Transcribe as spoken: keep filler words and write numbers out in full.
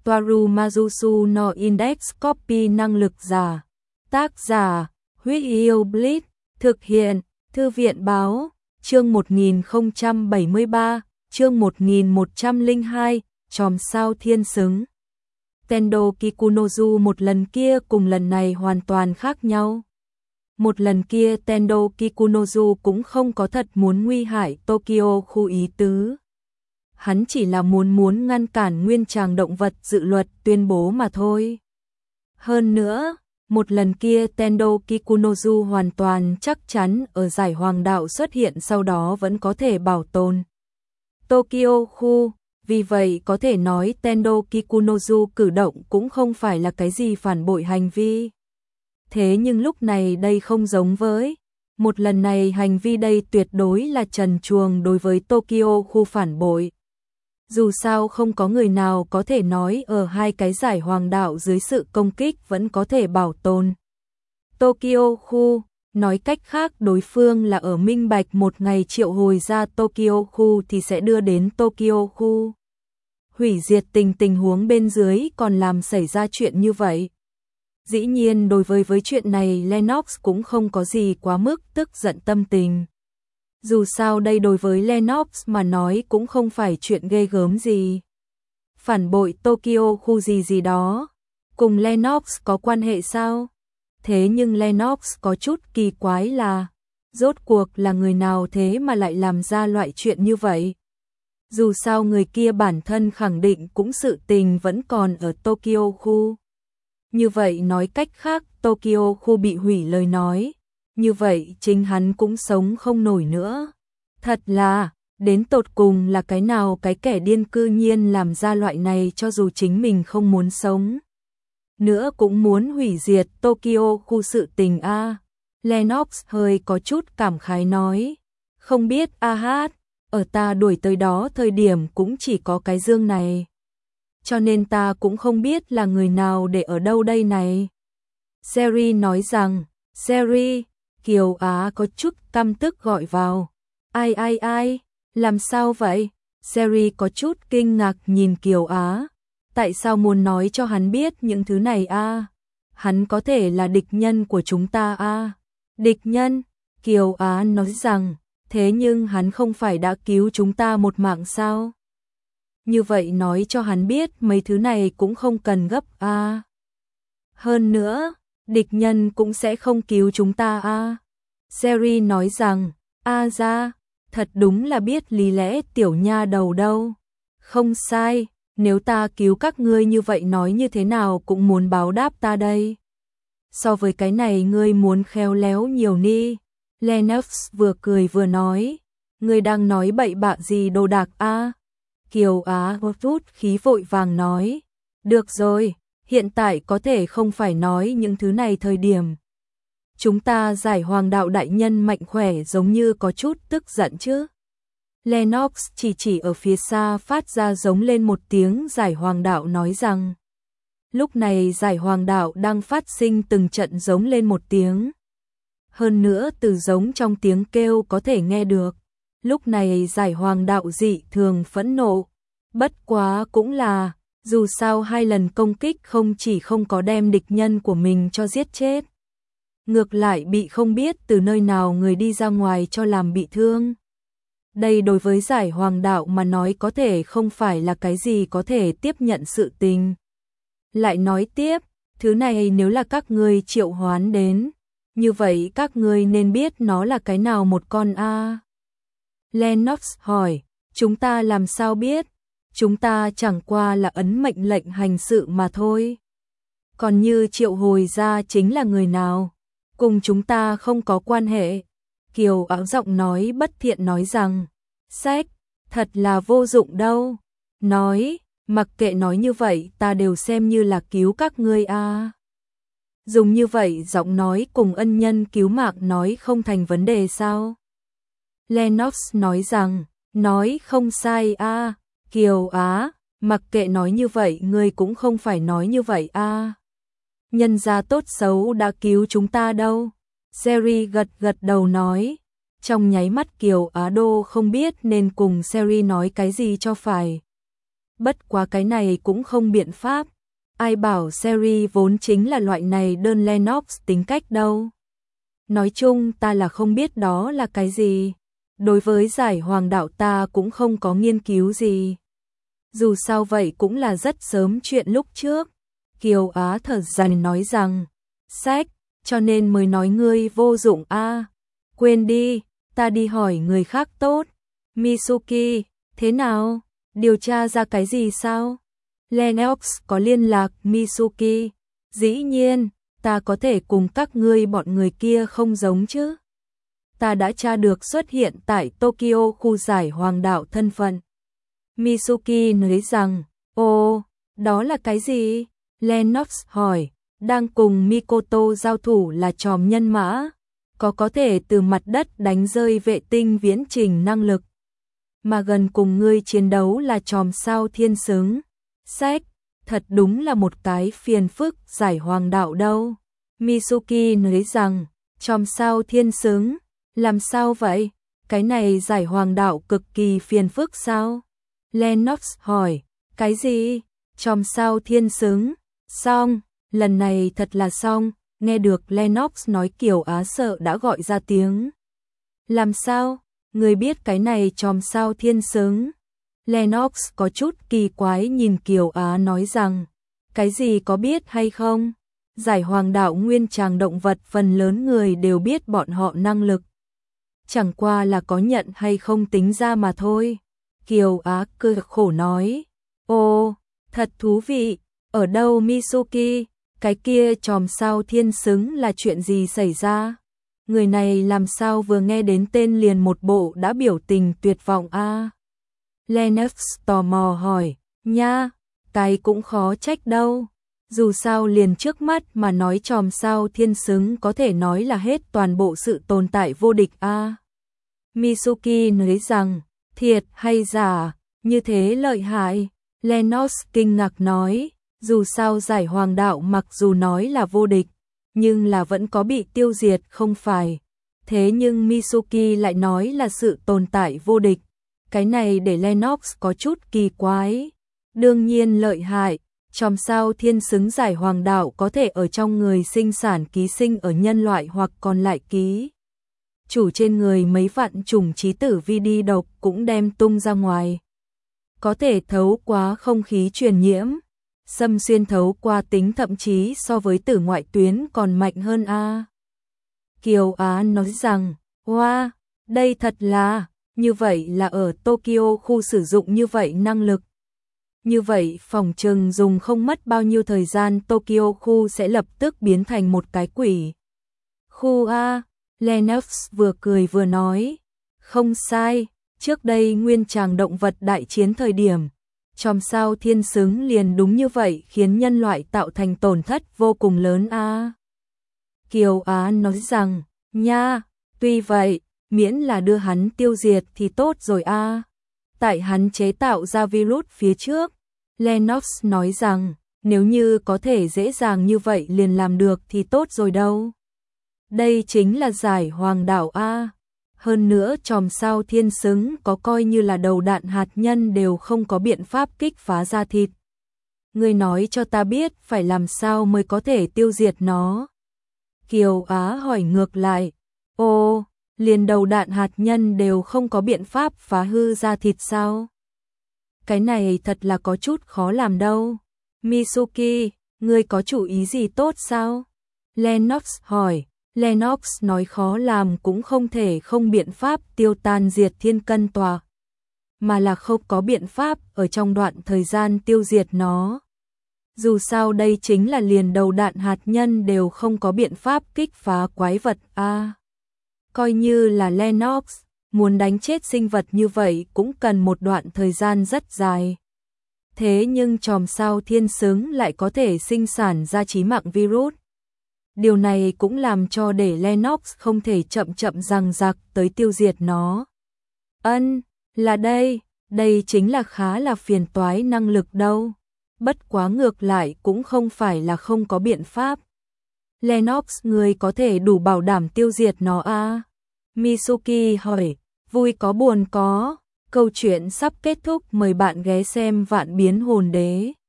Toaru Majusu no Index Copy năng lực giả. Tác giả, Huyết Yêu Blitz, thực hiện, Thư viện báo, chương một nghìn không trăm bảy mươi ba, chương một nghìn một trăm lẻ hai, chòm sao thiên xứng. Tendo Kikunozu một lần kia cùng lần này hoàn toàn khác nhau. Một lần kia Tendo Kikunozu cũng không có thật muốn nguy hại Tokyo khu ý tứ. Hắn chỉ là muốn muốn ngăn cản nguyên tràng động vật dự luật tuyên bố mà thôi. Hơn nữa, một lần kia Tendo Kikunozu hoàn toàn chắc chắn ở giải hoàng đạo xuất hiện sau đó vẫn có thể bảo tồn Tokyo khu, vì vậy có thể nói Tendo Kikunozu cử động cũng không phải là cái gì phản bội hành vi. Thế nhưng lúc này đây không giống với, một lần này hành vi đây tuyệt đối là trần truồng đối với Tokyo khu phản bội. Dù sao không có người nào có thể nói ở hai cái giải hoàng đạo dưới sự công kích vẫn có thể bảo tồn Tokyo khu, nói cách khác đối phương là ở minh bạch một ngày triệu hồi ra Tokyo khu thì sẽ đưa đến Tokyo khu. Hủy diệt tình tình huống bên dưới còn làm xảy ra chuyện như vậy. Dĩ nhiên đối với với chuyện này Lennox cũng không có gì quá mức tức giận tâm tình. Dù sao đây đối với Lennox mà nói cũng không phải chuyện ghê gớm gì. Phản bội Tokyo khu gì gì đó, cùng Lennox có quan hệ sao? Thế nhưng Lennox có chút kỳ quái là, rốt cuộc là người nào thế mà lại làm ra loại chuyện như vậy? Dù sao người kia bản thân khẳng định cũng sự tình vẫn còn ở Tokyo khu. Như vậy nói cách khác Tokyo khu bị hủy lời nói. Như vậy chính hắn cũng sống không nổi nữa. Thật là, đến tột cùng là cái nào cái kẻ điên cư nhiên làm ra loại này cho dù chính mình không muốn sống. Nữa cũng muốn hủy diệt Tokyo khu sự tình a. À. Lennox hơi có chút cảm khái nói. Không biết a hát, ở ta đuổi tới đó thời điểm cũng chỉ có cái dương này. Cho nên ta cũng không biết là người nào để ở đâu đây này. Seri nói rằng, Seri, Kiều Á có chút căm tức gọi vào. Ai ai ai, làm sao vậy? Seri có chút kinh ngạc nhìn Kiều Á. Tại sao muốn nói cho hắn biết những thứ này a? À? Hắn có thể là địch nhân của chúng ta a. À? Địch nhân? Kiều Á nói rằng, thế nhưng hắn không phải đã cứu chúng ta một mạng sao? Như vậy nói cho hắn biết mấy thứ này cũng không cần gấp a. À? Hơn nữa, địch nhân cũng sẽ không cứu chúng ta a. À? Seri nói rằng, a ra, thật đúng là biết lý lẽ tiểu nha đầu đâu. Không sai, nếu ta cứu các ngươi như vậy nói như thế nào cũng muốn báo đáp ta đây. So với cái này ngươi muốn khéo léo nhiều ni. Lennox vừa cười vừa nói, ngươi đang nói bậy bạ gì đồ đạc a? À? Kiều Á rút khí vội vàng nói, được rồi, hiện tại có thể không phải nói những thứ này thời điểm. Chúng ta giải hoàng đạo đại nhân mạnh khỏe giống như có chút tức giận chứ. Lennox chỉ chỉ ở phía xa phát ra giống lên một tiếng giải hoàng đạo nói rằng. Lúc này giải hoàng đạo đang phát sinh từng trận giống lên một tiếng. Hơn nữa từ giống trong tiếng kêu có thể nghe được. Lúc này giải hoàng đạo dị thường phẫn nộ. Bất quá cũng là, dù sao hai lần công kích không chỉ không có đem địch nhân của mình cho giết chết. Ngược lại bị không biết từ nơi nào người đi ra ngoài cho làm bị thương. Đây đối với giải hoàng đạo mà nói có thể không phải là cái gì có thể tiếp nhận sự tình. Lại nói tiếp, thứ này nếu là các ngươi triệu hoán đến, như vậy các ngươi nên biết nó là cái nào một con a. Lennox hỏi, chúng ta làm sao biết? Chúng ta chẳng qua là ấn mệnh lệnh hành sự mà thôi. Còn như triệu hồi ra chính là người nào? Cùng chúng ta không có quan hệ. Kiều áo giọng nói bất thiện nói rằng, sách, thật là vô dụng đâu. Nói, mặc kệ nói như vậy ta đều xem như là cứu các ngươi a. À. Dùng như vậy giọng nói cùng ân nhân cứu mạng nói không thành vấn đề sao? Lennox nói rằng, nói không sai a. À. Kiều Á, mặc kệ nói như vậy ngươi cũng không phải nói như vậy a. À. Nhân gia tốt xấu đã cứu chúng ta đâu. Seri gật gật đầu nói. Trong nháy mắt Kiều Á Đô không biết nên cùng Seri nói cái gì cho phải. Bất quá cái này cũng không biện pháp. Ai bảo series vốn chính là loại này đơn Lennox tính cách đâu. Nói chung ta là không biết đó là cái gì. Đối với giải hoàng đạo ta cũng không có nghiên cứu gì. Dù sao vậy cũng là rất sớm chuyện lúc trước. Kiều Á thở dài nói rằng, sách, cho nên mới nói ngươi vô dụng a. À, quên đi, ta đi hỏi người khác tốt. Mitsuki, thế nào? Điều tra ra cái gì sao? Lennox có liên lạc Mitsuki. Dĩ nhiên, ta có thể cùng các ngươi bọn người kia không giống chứ. Ta đã tra được xuất hiện tại Tokyo khu giải hoàng đạo thân phận. Mitsuki nói rằng, ồ, đó là cái gì? Lennox hỏi, đang cùng Mikoto giao thủ là tròm nhân mã, có có thể từ mặt đất đánh rơi vệ tinh viễn trình năng lực. Mà gần cùng ngươi chiến đấu là tròm sao thiên xứng. Sách, thật đúng là một cái phiền phức giải hoàng đạo đâu. Mitsuki nói rằng, tròm sao thiên xứng, làm sao vậy? Cái này giải hoàng đạo cực kỳ phiền phức sao? Lennox hỏi, cái gì? Tròm sao thiên xứng? Xong, lần này thật là xong. Nghe được Lennox nói Kiều Á sợ đã gọi ra tiếng. Làm sao? Người biết cái này tròm sao thiên xứng? Lennox có chút kỳ quái nhìn Kiều Á nói rằng, cái gì có biết hay không? Giải hoàng đạo nguyên tràng động vật phần lớn người đều biết bọn họ năng lực. Chẳng qua là có nhận hay không tính ra mà thôi. Kiều Á cười khổ nói, ồ, thật thú vị, ở đâu Mitsuki, cái kia tròm sao thiên xứng là chuyện gì xảy ra? Người này làm sao vừa nghe đến tên liền một bộ đã biểu tình tuyệt vọng a. À? Lennox tò mò hỏi, nha, cái cũng khó trách đâu. Dù sao liền trước mắt mà nói tròm sao thiên xứng có thể nói là hết toàn bộ sự tồn tại vô địch a. À? Mitsuki nói rằng, thiệt hay giả, như thế lợi hại. Lennox kinh ngạc nói, dù sao giải hoàng đạo mặc dù nói là vô địch, nhưng là vẫn có bị tiêu diệt không phải. Thế nhưng Mitsuki lại nói là sự tồn tại vô địch. Cái này để Lennox có chút kỳ quái. Đương nhiên lợi hại, tròm sao thiên xứng giải hoàng đạo có thể ở trong người sinh sản ký sinh ở nhân loại hoặc còn lại ký. Chủ trên người mấy vạn chủng chí tử vi đi độc cũng đem tung ra ngoài. Có thể thấu qua không khí truyền nhiễm, xâm xuyên thấu qua tính thậm chí so với tử ngoại tuyến còn mạnh hơn a. À. Kiều Á nói rằng, wow, đây thật là, như vậy là ở Tokyo khu sử dụng như vậy năng lực. Như vậy phòng trừng dùng không mất bao nhiêu thời gian Tokyo khu sẽ lập tức biến thành một cái quỷ. Khu A, Lennox vừa cười vừa nói, không sai, trước đây nguyên tràng động vật đại chiến thời điểm, tròm sao thiên xứng liền đúng như vậy khiến nhân loại tạo thành tổn thất vô cùng lớn a. À. Kiều Á nói rằng, nha, tuy vậy, miễn là đưa hắn tiêu diệt thì tốt rồi a. À. Tại hắn chế tạo ra virus phía trước, Lennox nói rằng, nếu như có thể dễ dàng như vậy liền làm được thì tốt rồi đâu. Đây chính là giải hoàng đạo a. À. Hơn nữa tròm sao thiên xứng có coi như là đầu đạn hạt nhân đều không có biện pháp kích phá ra thịt. Ngươi nói cho ta biết phải làm sao mới có thể tiêu diệt nó. Kiều Á hỏi ngược lại, ồ, liền đầu đạn hạt nhân đều không có biện pháp phá hư ra thịt sao? Cái này thật là có chút khó làm đâu. Mitsuki, ngươi có chủ ý gì tốt sao? Lennox hỏi. Lennox nói khó làm cũng không thể không biện pháp tiêu tan diệt thiên cân tòa, mà là không có biện pháp ở trong đoạn thời gian tiêu diệt nó. Dù sao đây chính là liền đầu đạn hạt nhân đều không có biện pháp kích phá quái vật a. À, coi như là Lennox, muốn đánh chết sinh vật như vậy cũng cần một đoạn thời gian rất dài. Thế nhưng tròm sao thiên xứng lại có thể sinh sản ra chí mạng virus. Điều này cũng làm cho để Lennox không thể chậm chậm răng rạc tới tiêu diệt nó. Ân, là đây, đây chính là khá là phiền toái năng lực đâu. Bất quá ngược lại cũng không phải là không có biện pháp. Lennox người có thể đủ bảo đảm tiêu diệt nó a. À? Mitsuki hỏi, vui có buồn có, Câu chuyện sắp kết thúc, mời bạn ghé xem Vạn Biến Hồn Đế.